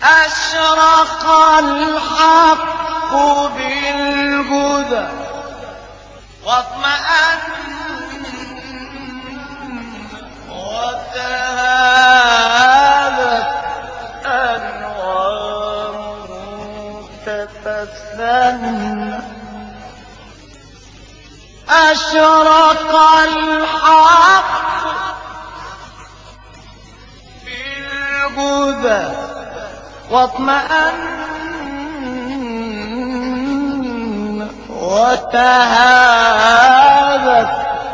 أشرق الحق بالهدى واطمأن وتهابت أنواره تتسنى أشرق الحق بالهدى واطمأن وتهابت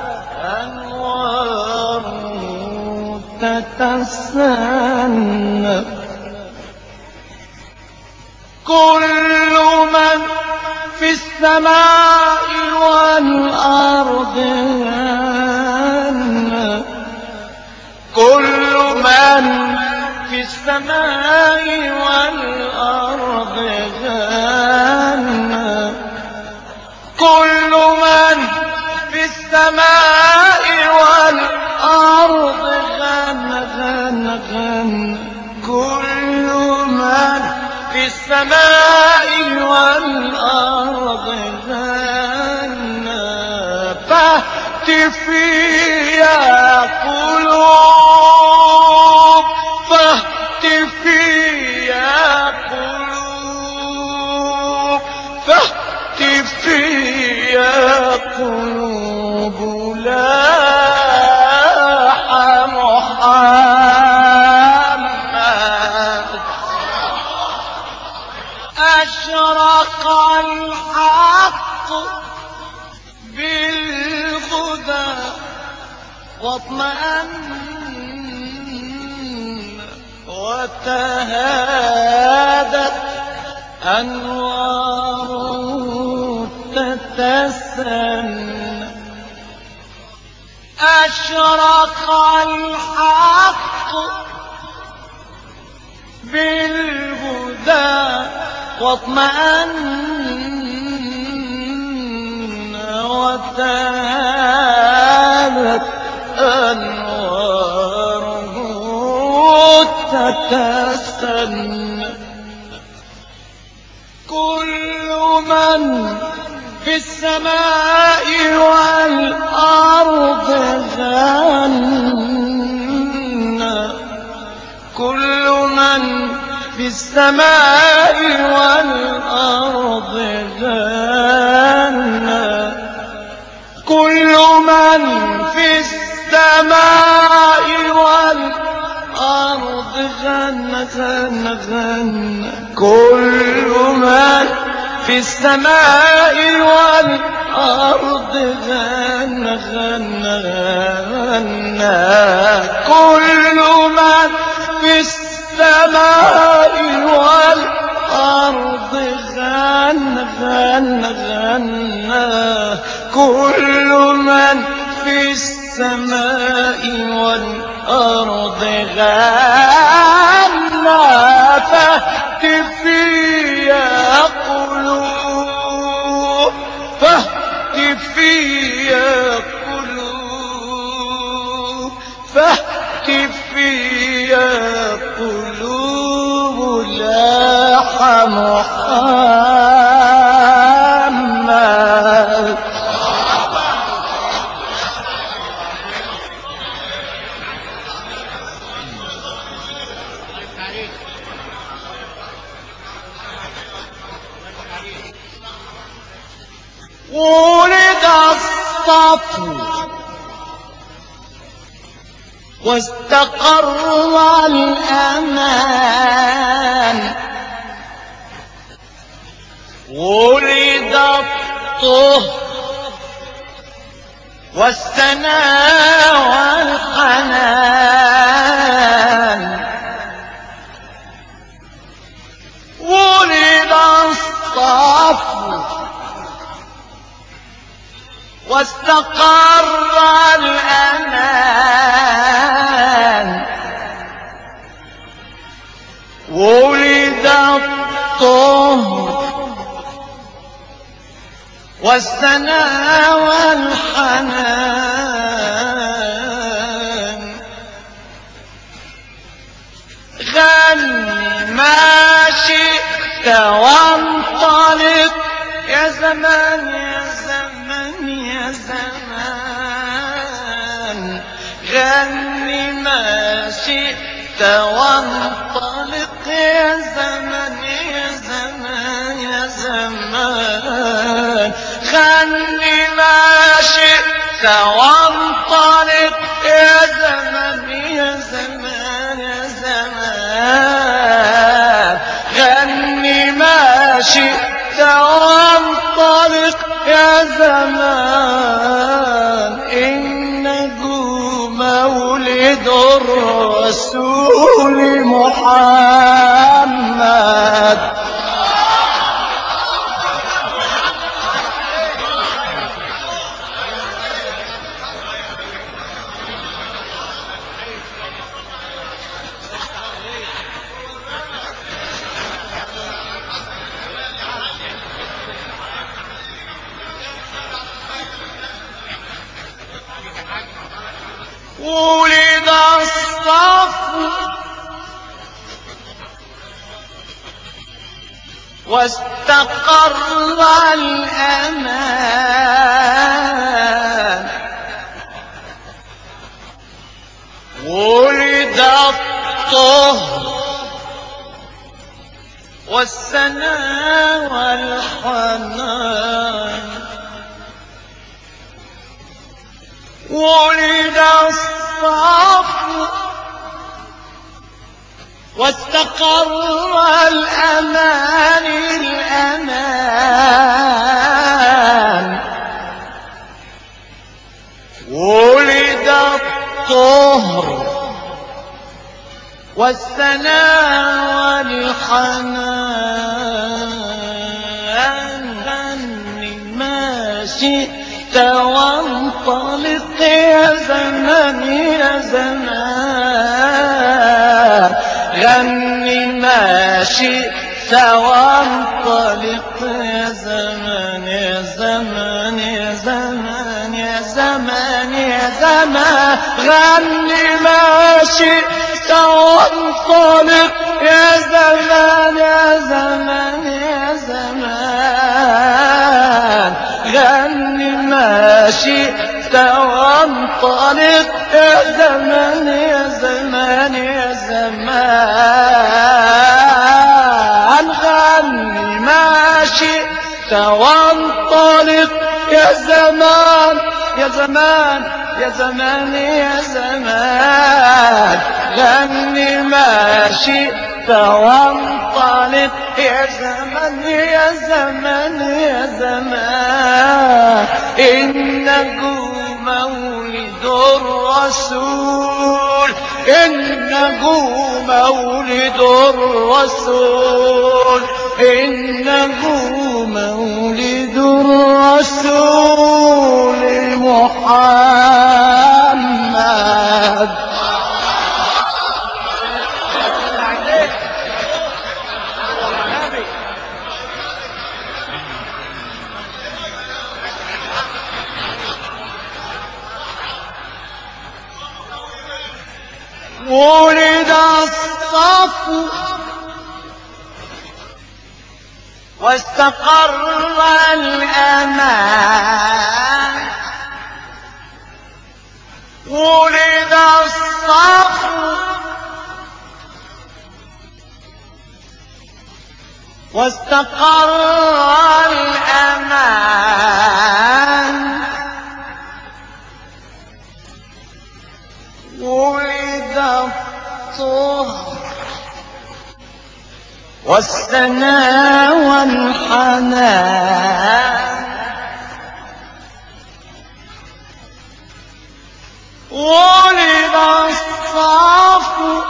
أنواره تتسنى كل من في السماء والأرض غنى كل من في السماء والأرض غنى كل من في السماء والأرض غنى غنى غنى كل من في السماء والأرض غنى فاهتفي يا قلوب فاهتفي يا قلوب فاهتفي يا قلوب لاح محمد أشرق الحق بالهدى واطمأن وتهادت أنواره تتسنى أشرق الحق بالهدى واطمأن وتهابت أنواره تتسنى كل من في السماء والأرض غنى كل من في السماء والأرض غنى كل من في السماء والأرض غنى غنى غنى كل من في السماء والأرض غنى غنى غنى كل من في السماء والأرض غنى غنى غنى كل من في السماء والأرض غنى فاهتفي يا قلوب فاهتفي يا قلوب فاهتفي يا قلوب لاح محمد ولد الصفو واستقر الأمان ولد الطهر والسنا والحنان ولد الصفو واستقر الأمان ولد الطهر والسنا والحنان غني ما وانطلق يا زمان يا زمان يا زمان غني ما شئت وانطلق يا زمان يا زمان يا زمان غني ما شئت وانطلق يا زمان يا زمان يا زمان غني ما شئت وانطلق يا زمان إنه مولد الرسول محمد ولد الصفو واستقر الأمان ولد الطهر والسنا والحنان ولد الصفو واستقر الأمان ولد الطهر والسنا والحنان غني ما شئت وانطلق يا زمان يا زمان غني ما شئت وانطلق يا زمان يا زمان يا زمان يا زمان يا زمان غني ما شئت وانطلق يا زمان يا زمان يا زمان غني ما شئت وانطلق يا زمان يا زمان يا زمان غني ما شئت وانطلق يا زمان يا زمان يا زمان يا زمان غني ما شئت وانطلق يا زمان يا زمان يا زمان إنه مولد الرسول إنه مولد الرسول إنه مولد الرسول محمد ولد الصفو واستقر الأمان ولد الصفو واستقر الأمان ولد الطهر والسنا والحنان ولد الصفو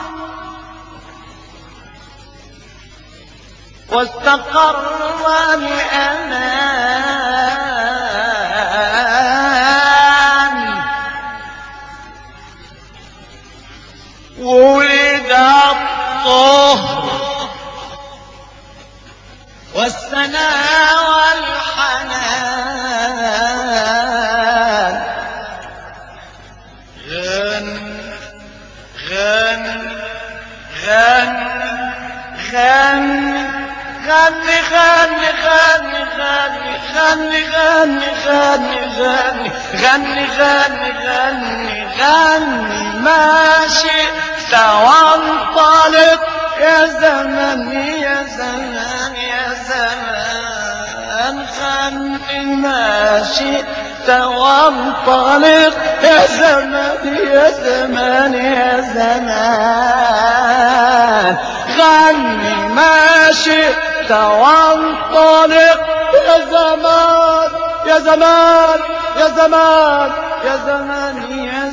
واستقر الأمان ولد الطهر والسنا والحنان غن غن غن غن غني غني غني غني غني غني غني غني غني غني غني ما شئت وانطلق يا زمن يا زمان يا زمان غني ما شئت وانطلق يا زمان يا زمان يا زمان غني ما شئت وانطلق يا زمان يا زمان يا زمان يا زمان يا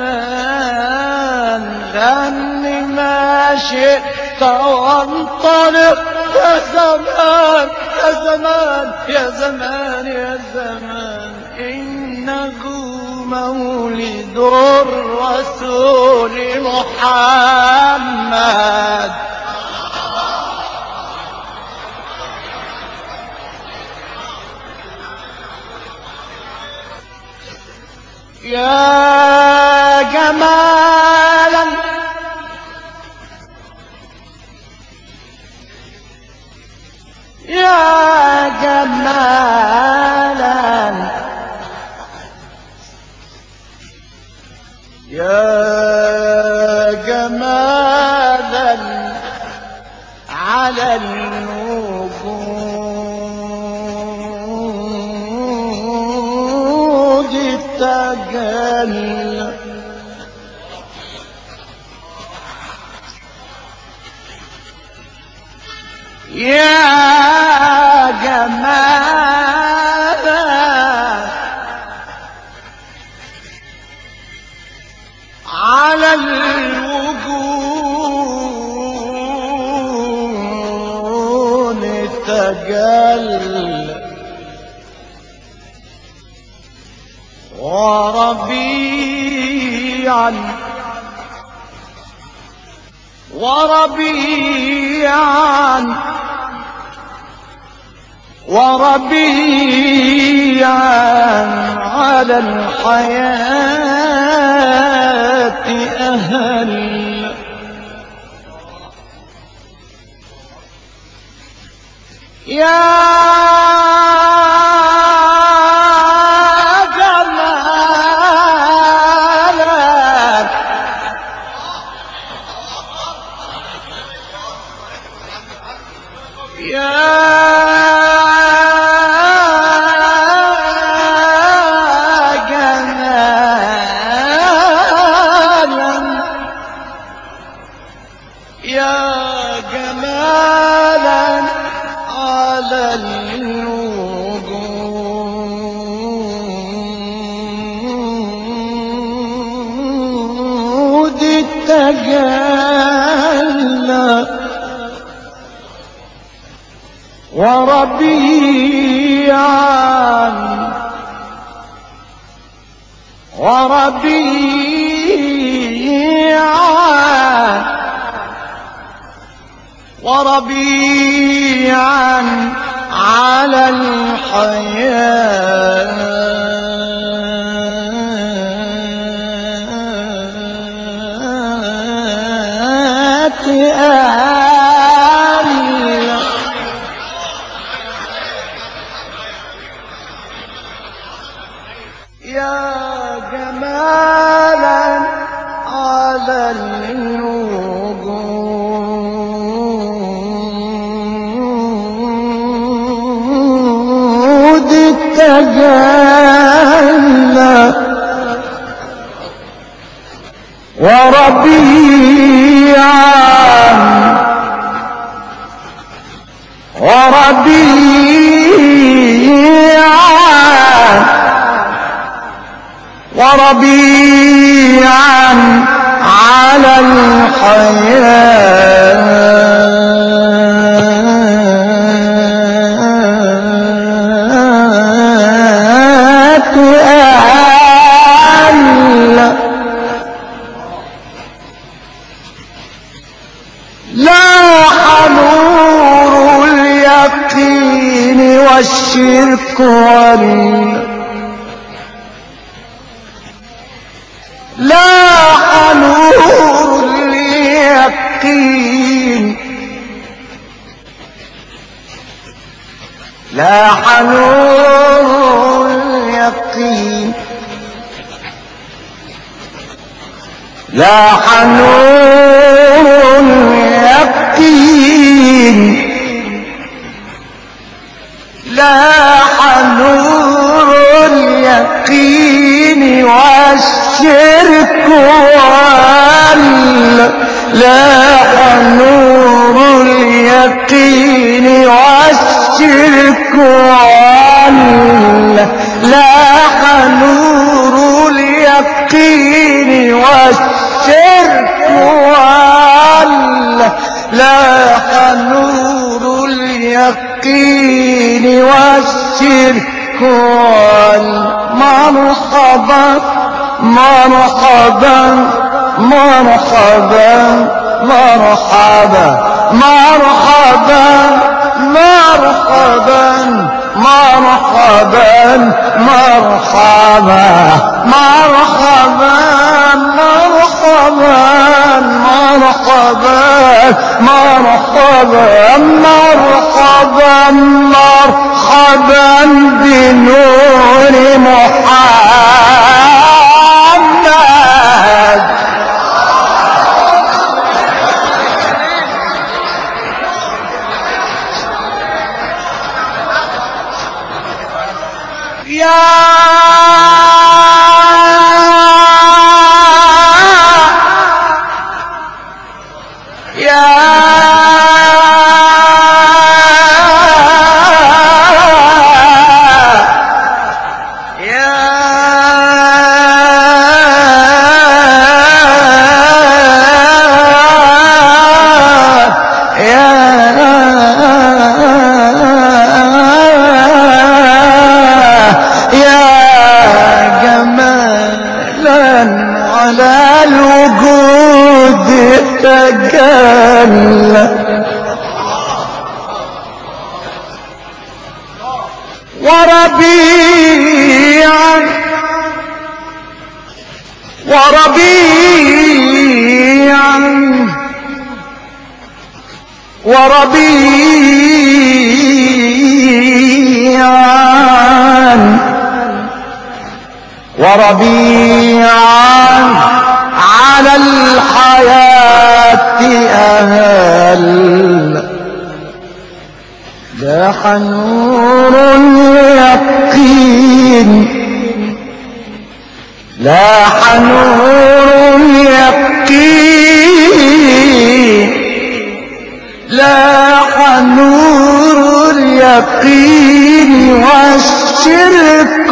زمان غني ما شئت وانطلق يا زمان يا زمان يا زمان يا زمان إنه مولد الرسول محمد يا جمالا يا جمالا يا جمالا على الوجود تجلى يا جمالا على الوجود تجلى وربيعا وربيعا وربيعا على الحياة أهل يا جمالا يا جمالا يا جمالا على الوجود تجلى وربيعا وربيعا وربيعا على الحياة أهل يا جمالا على الوجود تجلى وربيعا وربيعا وربيعا على الحياة أهل لاح نور اليقين والشرك لاح نور اليقين لاح نور اليقين لاح نور اليقين لاح نور اليقين والشرك لاح نور اليقين والشرك لاح نور اليقين والشرك لاح نور اليقين والشرك مرحبا مرحبا مرحبا مرحبا مرحبا مرحبا مرحبا مرحبا مرحبا مرحبا مرحبا مرحبا مرحبا مرحبا بنور محمد وربيعا وربيعا وربيعا وربيعا على الحياة أهل لاح نور اليقين لاح نور اليقين لاح نور اليقين والشرك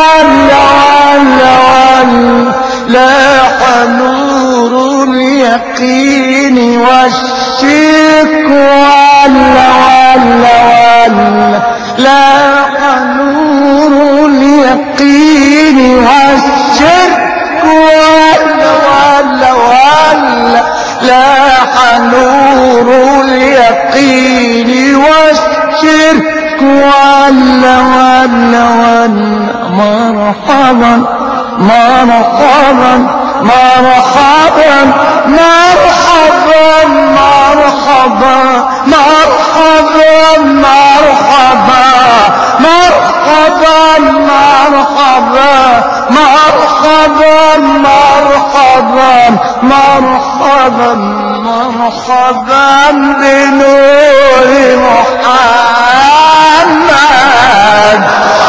لاح نور اليقين والشرك لاح نور اليقين والشرك لاح نور اليقين والشرك مرحبا مرحبا مرحبا مرحبا مرحبا مرحبا مرحبا مرحبا مرحبا مرحبا مرحبا مرحبا مرحبا بنور محمد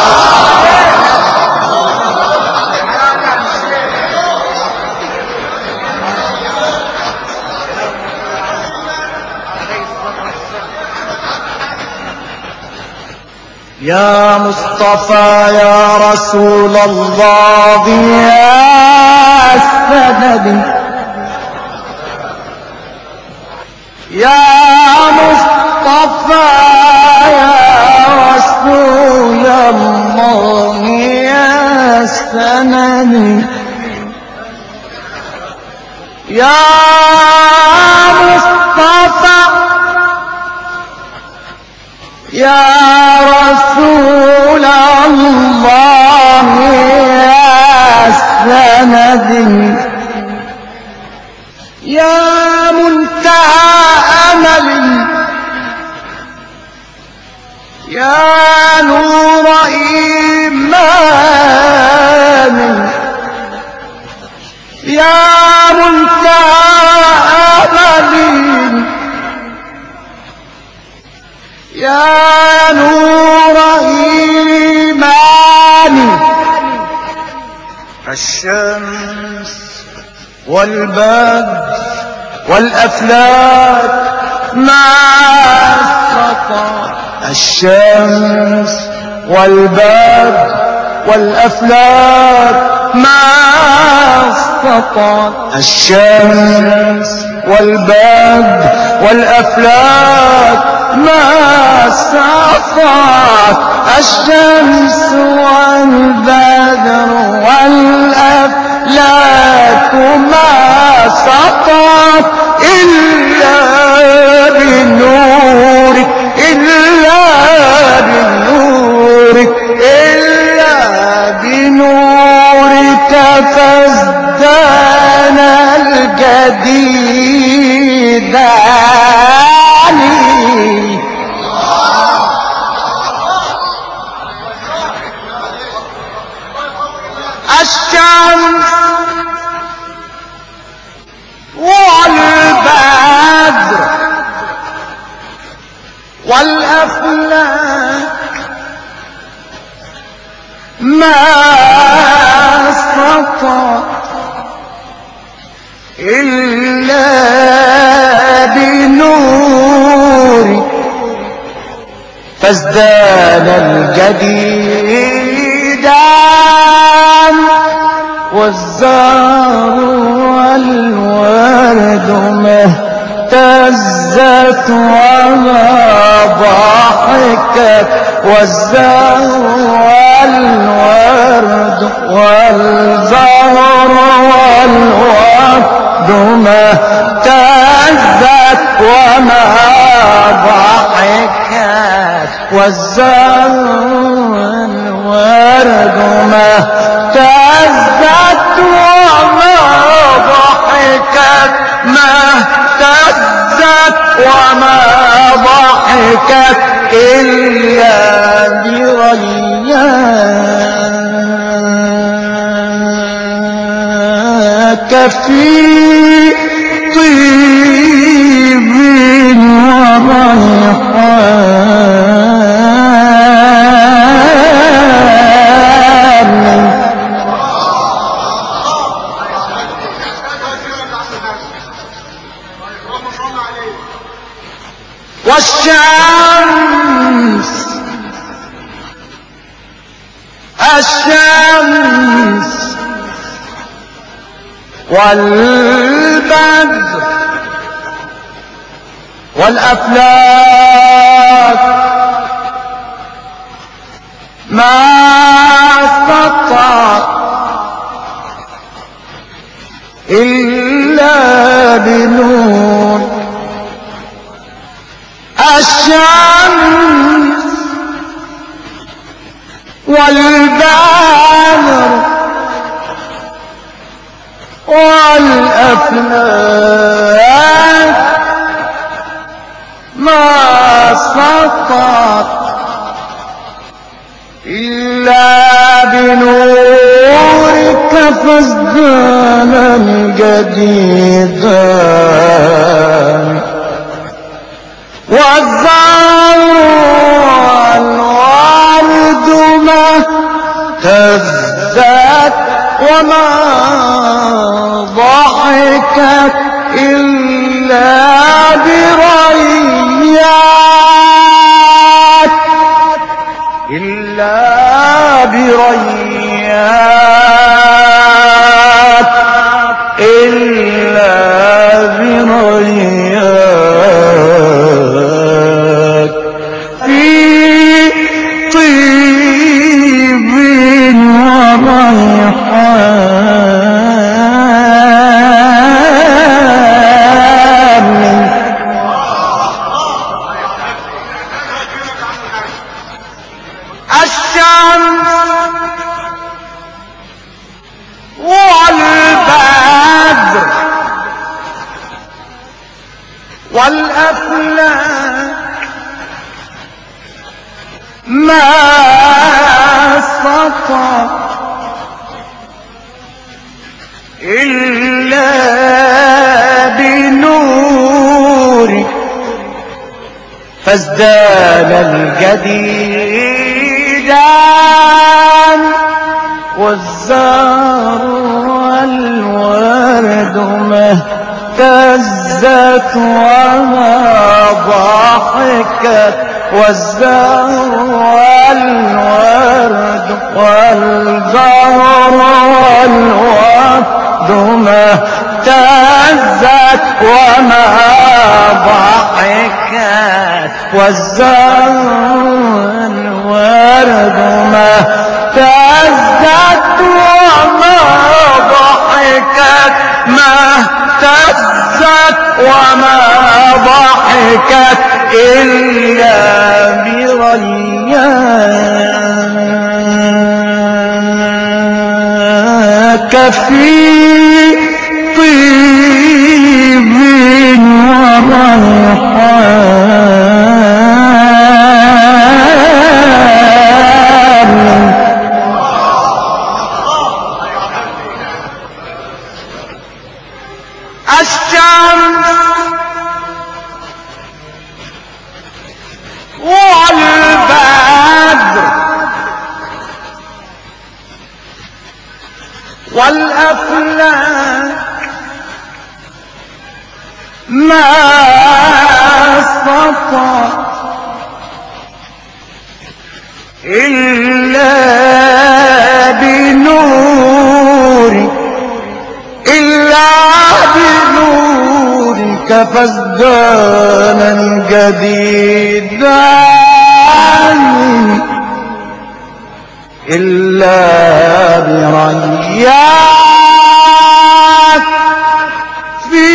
يا مصطفى يا رسول الله يا سندي يا مصطفى يا رسول الله يا سندي يا مصطفى يا رسول الله يا سندي يا منتهى أملي يا نور إيمان يا منتهى أمل يا نور إيمان الشمس والبدر والأفلاك ما استطاع الشمس والبدر والأفلاك ما استطاع الشمس والبدر والأفلاك ما استطاع الشمس والبدر والأفلاك ما استطاع إلا بنورك إلا بنورك إلا بنورك فازدان الجديد الشمس والبدر والأفلاك ما استطاع إلا بنوري فازداد الجديدان والزهر والورد مهتزت وما ضحكت والزهر والورد والزهر والورد مهتزت وما ضحكت والزهر والورد مهتزت وما ضحكت مهتزت وما ضحكت إلا برياك في طيب وريحان والشمس الشمس والبدر والأفلاك ما استطاع إلا بنور الشمس والبدر والأفلاك ما استطاع إلا بنورك فازدان الجديدان والزهر والورد مهتزت وما ضحكت إلا برياك إلا برياك إلا برياك في طيب وريحان إلا بنور فازداد الجديدان والزهر والورد ما اهتزت وما ضحكت والزهر والورد والزهر والورد ما اهتزت وما ضحكت والزهر والورد ما اهتزت وما ضحكت ما اهتزت وما ضحكت إلا برياك في طيب وريحان الشمس والبدر والأفلاك ما استطاع إلا بنور فازدانا جديدا إلا برياك في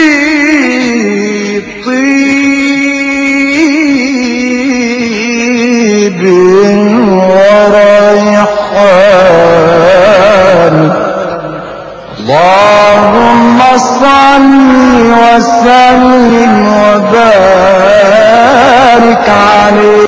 طيب وريحان اللهم صل وسلم وبارك عليه.